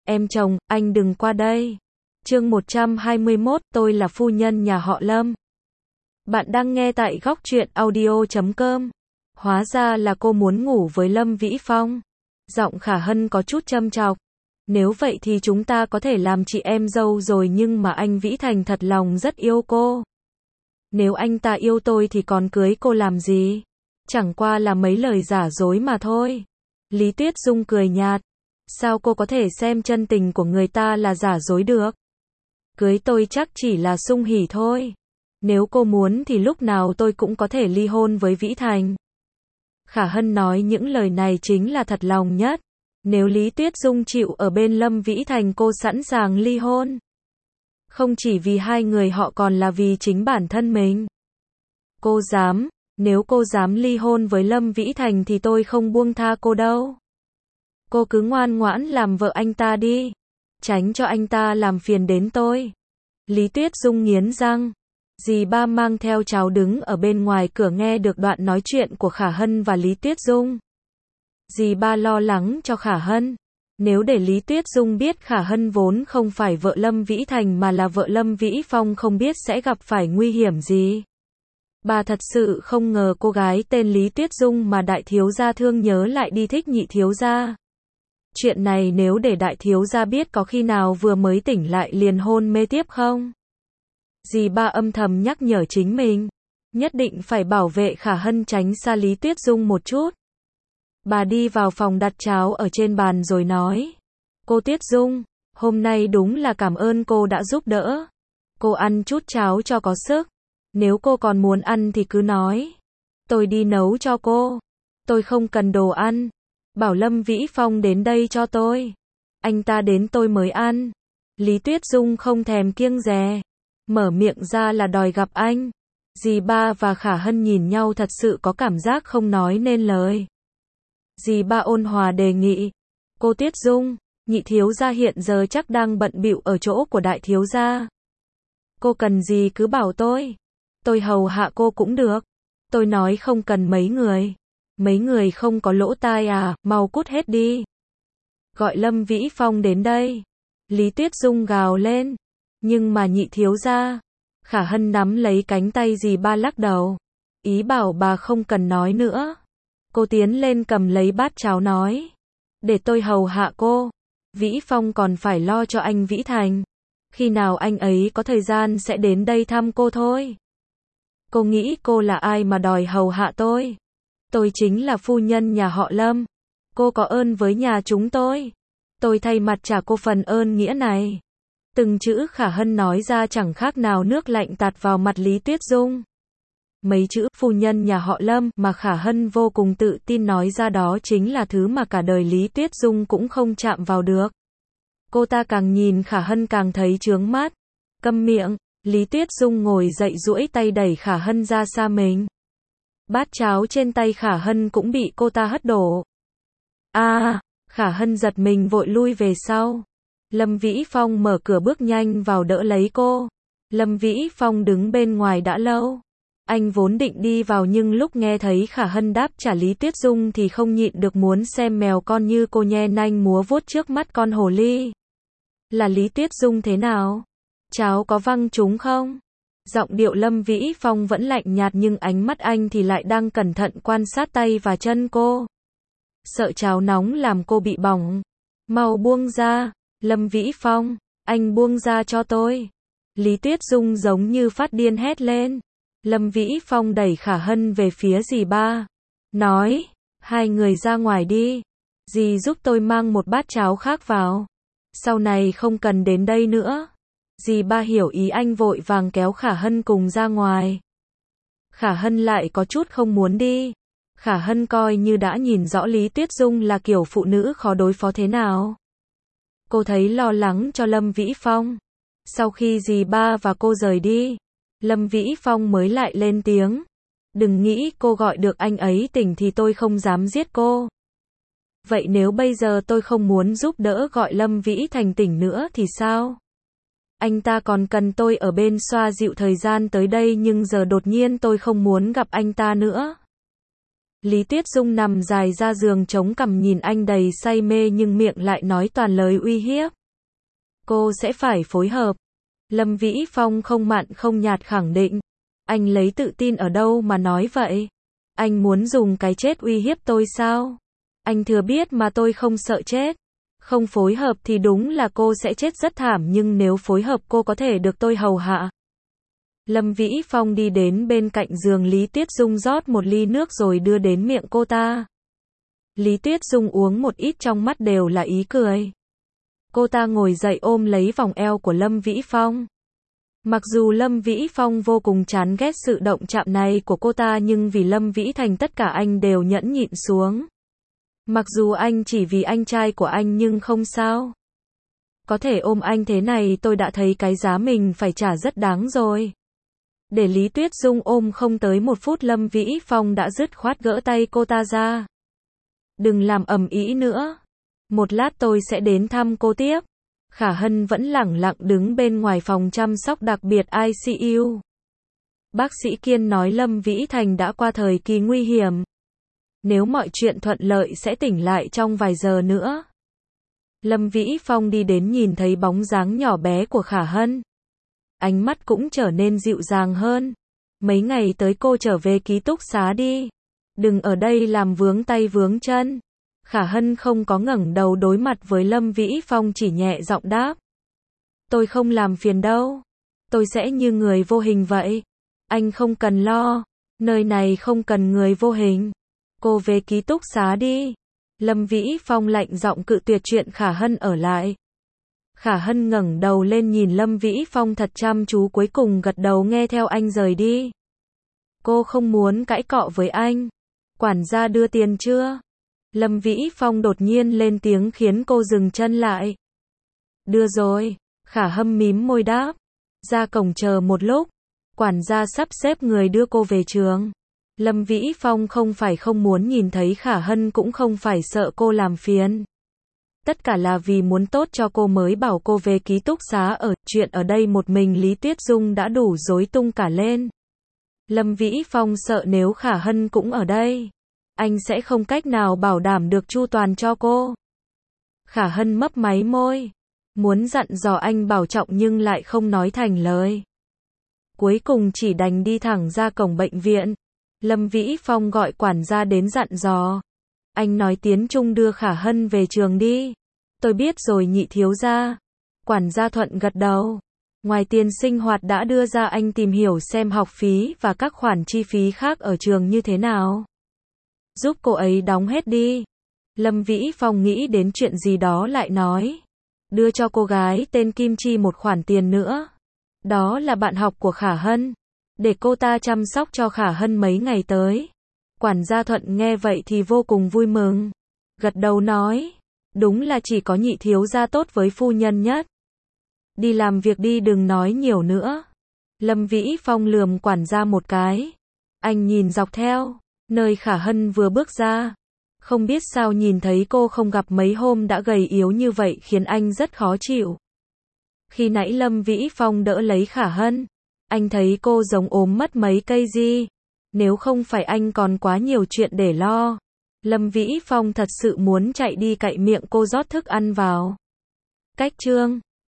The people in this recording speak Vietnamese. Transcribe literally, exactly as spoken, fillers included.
em chồng, anh đừng qua đây. Chương một trăm hai mươi mốt, tôi là phu nhân nhà họ Lâm. Bạn đang nghe tại góc truyện audio chấm com. Hóa ra là cô muốn ngủ với Lâm Vĩ Phong. Giọng Khả Hân có chút châm chọc. Nếu vậy thì chúng ta có thể làm chị em dâu rồi, nhưng mà anh Vĩ Thành thật lòng rất yêu cô. Nếu anh ta yêu tôi thì còn cưới cô làm gì? Chẳng qua là mấy lời giả dối mà thôi. Lý Tuyết Dung cười nhạt. Sao cô có thể xem chân tình của người ta là giả dối được? Cưới tôi chắc chỉ là sung hỉ thôi. Nếu cô muốn thì lúc nào tôi cũng có thể ly hôn với Vĩ Thành. Khả Hân nói những lời này chính là thật lòng nhất. Nếu Lý Tuyết Dung chịu ở bên Lâm Vĩ Thành, cô sẵn sàng ly hôn. Không chỉ vì hai người họ còn là vì chính bản thân mình. Cô dám, nếu cô dám ly hôn với Lâm Vĩ Thành thì tôi không buông tha cô đâu. Cô cứ ngoan ngoãn làm vợ anh ta đi. Tránh cho anh ta làm phiền đến tôi. Lý Tuyết Dung nghiến răng. Dì ba mang theo cháu đứng ở bên ngoài cửa nghe được đoạn nói chuyện của Khả Hân và Lý Tuyết Dung. Dì ba lo lắng cho Khả Hân. Nếu để Lý Tuyết Dung biết Khả Hân vốn không phải vợ Lâm Vĩ Thành mà là vợ Lâm Vĩ Phong, không biết sẽ gặp phải nguy hiểm gì. Bà thật sự không ngờ cô gái tên Lý Tuyết Dung mà đại thiếu gia thương nhớ lại đi thích nhị thiếu gia. Chuyện này nếu để đại thiếu gia biết có khi nào vừa mới tỉnh lại liền hôn mê tiếp không? Dì ba âm thầm nhắc nhở chính mình. Nhất định phải bảo vệ Khả Hân tránh xa Lý Tuyết Dung một chút. Bà đi vào phòng đặt cháo ở trên bàn rồi nói. Cô Tuyết Dung, hôm nay đúng là cảm ơn cô đã giúp đỡ. Cô ăn chút cháo cho có sức. Nếu cô còn muốn ăn thì cứ nói. Tôi đi nấu cho cô. Tôi không cần đồ ăn. Bảo Lâm Vĩ Phong đến đây cho tôi. Anh ta đến tôi mới ăn. Lý Tuyết Dung không thèm kiêng dè. Mở miệng ra là đòi gặp anh. Dì ba và Khả Hân nhìn nhau thật sự có cảm giác không nói nên lời. Dì ba ôn hòa đề nghị. Cô Tuyết Dung, nhị thiếu gia hiện giờ chắc đang bận bịu ở chỗ của đại thiếu gia. Cô cần gì cứ bảo tôi. Tôi hầu hạ cô cũng được. Tôi nói không cần mấy người. Mấy người không có lỗ tai à, mau cút hết đi. Gọi Lâm Vĩ Phong đến đây. Lý Tuyết Dung gào lên. Nhưng mà nhị thiếu gia. Khả Hân nắm lấy cánh tay dì ba lắc đầu. Ý bảo bà không cần nói nữa. Cô tiến lên cầm lấy bát cháo nói. Để tôi hầu hạ cô. Vĩ Phong còn phải lo cho anh Vĩ Thành. Khi nào anh ấy có thời gian sẽ đến đây thăm cô thôi. Cô nghĩ cô là ai mà đòi hầu hạ tôi? Tôi chính là phu nhân nhà họ Lâm. Cô có ơn với nhà chúng tôi. Tôi thay mặt trả cô phần ơn nghĩa này. Từng chữ Khả Hân nói ra chẳng khác nào nước lạnh tạt vào mặt Lý Tuyết Dung. Mấy chữ phu nhân nhà họ Lâm mà Khả Hân vô cùng tự tin nói ra đó chính là thứ mà cả đời Lý Tuyết Dung cũng không chạm vào được. Cô ta càng nhìn Khả Hân càng thấy chướng mắt. Câm miệng. Lý Tuyết Dung ngồi dậy duỗi tay đẩy Khả Hân ra xa mình. Bát cháo trên tay Khả Hân cũng bị cô ta hất đổ. A, à, Khả Hân giật mình vội lui về sau. Lâm Vĩ Phong mở cửa bước nhanh vào đỡ lấy cô. Lâm Vĩ Phong đứng bên ngoài đã lâu. Anh vốn định đi vào nhưng lúc nghe thấy Khả Hân đáp trả Lý Tuyết Dung thì không nhịn được muốn xem mèo con như cô nhe nanh múa vuốt trước mắt con hồ ly. Là Lý Tuyết Dung thế nào? Cháo có văng trúng không? Giọng điệu Lâm Vĩ Phong vẫn lạnh nhạt nhưng ánh mắt anh thì lại đang cẩn thận quan sát tay và chân cô. Sợ cháo nóng làm cô bị bỏng. Mau buông ra. Lâm Vĩ Phong, anh buông ra cho tôi. Lý Tuyết Dung giống như phát điên hét lên. Lâm Vĩ Phong đẩy Khả Hân về phía dì ba. Nói, hai người ra ngoài đi. Dì giúp tôi mang một bát cháo khác vào. Sau này không cần đến đây nữa. Dì ba hiểu ý anh vội vàng kéo Khả Hân cùng ra ngoài. Khả Hân lại có chút không muốn đi. Khả Hân coi như đã nhìn rõ Lý Tuyết Dung là kiểu phụ nữ khó đối phó thế nào. Cô thấy lo lắng cho Lâm Vĩ Phong. Sau khi dì ba và cô rời đi, Lâm Vĩ Phong mới lại lên tiếng. Đừng nghĩ cô gọi được anh ấy tỉnh thì tôi không dám giết cô. Vậy nếu bây giờ tôi không muốn giúp đỡ gọi Lâm Vĩ Thành tỉnh nữa thì sao? Anh ta còn cần tôi ở bên xoa dịu thời gian tới đây nhưng giờ đột nhiên tôi không muốn gặp anh ta nữa. Lý Tuyết Dung nằm dài ra giường chống cằm nhìn anh đầy say mê nhưng miệng lại nói toàn lời uy hiếp. cô sẽ phải phối hợp. Lâm Vĩ Phong không mặn không nhạt khẳng định. Anh lấy tự tin ở đâu mà nói vậy? Anh muốn dùng cái chết uy hiếp tôi sao? Anh thừa biết mà tôi không sợ chết. Không phối hợp thì đúng là cô sẽ chết rất thảm, nhưng nếu phối hợp cô có thể được tôi hầu hạ. Lâm Vĩ Phong đi đến bên cạnh giường Lý Tuyết Dung, rót một ly nước rồi đưa đến miệng cô ta. Lý Tuyết Dung uống một ít, trong mắt đều là ý cười. Cô ta ngồi dậy ôm lấy vòng eo của Lâm Vĩ Phong. Mặc dù Lâm Vĩ Phong vô cùng chán ghét sự động chạm này của cô ta, nhưng vì Lâm Vĩ Thành tất cả anh đều nhẫn nhịn xuống. Mặc dù anh chỉ vì anh trai của anh nhưng không sao. Có thể ôm anh thế này tôi đã thấy cái giá mình phải trả rất đáng rồi. Để Lý Tuyết Dung ôm không tới một phút, Lâm Vĩ Phong đã dứt khoát gỡ tay cô ta ra. Đừng làm ầm ĩ nữa. Một lát tôi sẽ đến thăm cô tiếp. Khả Hân vẫn lẳng lặng đứng bên ngoài phòng chăm sóc đặc biệt I C U. Bác sĩ Kiên nói Lâm Vĩ Thành đã qua thời kỳ nguy hiểm. Nếu mọi chuyện thuận lợi sẽ tỉnh lại trong vài giờ nữa. Lâm Vĩ Phong đi đến, nhìn thấy bóng dáng nhỏ bé của Khả Hân. Ánh mắt cũng trở nên dịu dàng hơn. Mấy ngày tới cô trở về ký túc xá đi. Đừng ở đây làm vướng tay vướng chân. Khả Hân không có ngẩng đầu đối mặt với Lâm Vĩ Phong, chỉ nhẹ giọng đáp. Tôi không làm phiền đâu. Tôi sẽ như người vô hình vậy. Anh không cần lo. Nơi này không cần người vô hình. Cô về ký túc xá đi. Lâm Vĩ Phong lạnh giọng cự tuyệt chuyện Khả Hân ở lại. Khả Hân ngẩng đầu lên nhìn Lâm Vĩ Phong thật chăm chú, cuối cùng gật đầu nghe theo anh rời đi. Cô không muốn cãi cọ với anh. Quản gia đưa tiền chưa? Lâm Vĩ Phong đột nhiên lên tiếng khiến cô dừng chân lại. Đưa rồi. Khả Hân mím môi đáp. Ra cổng chờ một lúc. Quản gia sắp xếp người đưa cô về trường. Lâm Vĩ Phong không phải không muốn nhìn thấy Khả Hân, cũng không phải sợ cô làm phiền. Tất cả là vì muốn tốt cho cô mới bảo cô về ký túc xá ở. Chuyện ở đây một mình Lý Tuyết Dung đã đủ rối tung cả lên. Lâm Vĩ Phong sợ nếu Khả Hân cũng ở đây, anh sẽ không cách nào bảo đảm được chu toàn cho cô. Khả Hân mấp máy môi, muốn dặn dò anh bảo trọng nhưng lại không nói thành lời. Cuối cùng chỉ đành đi thẳng ra cổng bệnh viện. Lâm Vĩ Phong gọi quản gia đến dặn dò. Anh nói Tiến Trung đưa Khả Hân về trường đi. Tôi biết rồi nhị thiếu gia. Quản gia thuận gật đầu. Ngoài tiền sinh hoạt đã đưa ra, anh tìm hiểu xem học phí và các khoản chi phí khác ở trường như thế nào. Giúp cô ấy đóng hết đi. Lâm Vĩ Phong nghĩ đến chuyện gì đó lại nói. Đưa cho cô gái tên Kim Chi một khoản tiền nữa. Đó là bạn học của Khả Hân. Để cô ta chăm sóc cho Khả Hân mấy ngày tới. Quản gia Thuận nghe vậy thì vô cùng vui mừng. Gật đầu nói. Đúng là chỉ có nhị thiếu gia tốt với phu nhân nhất. Đi làm việc đi, đừng nói nhiều nữa. Lâm Vĩ Phong lườm quản gia một cái. Anh nhìn dọc theo nơi Khả Hân vừa bước ra. Không biết sao nhìn thấy cô không gặp mấy hôm đã gầy yếu như vậy khiến anh rất khó chịu. Khi nãy Lâm Vĩ Phong đỡ lấy Khả Hân, anh thấy cô giống ốm mất mấy cây gì. Nếu không phải anh còn quá nhiều chuyện để lo. Lâm Vĩ Phong thật sự muốn chạy đi cạy miệng cô rót thức ăn vào. Cách chương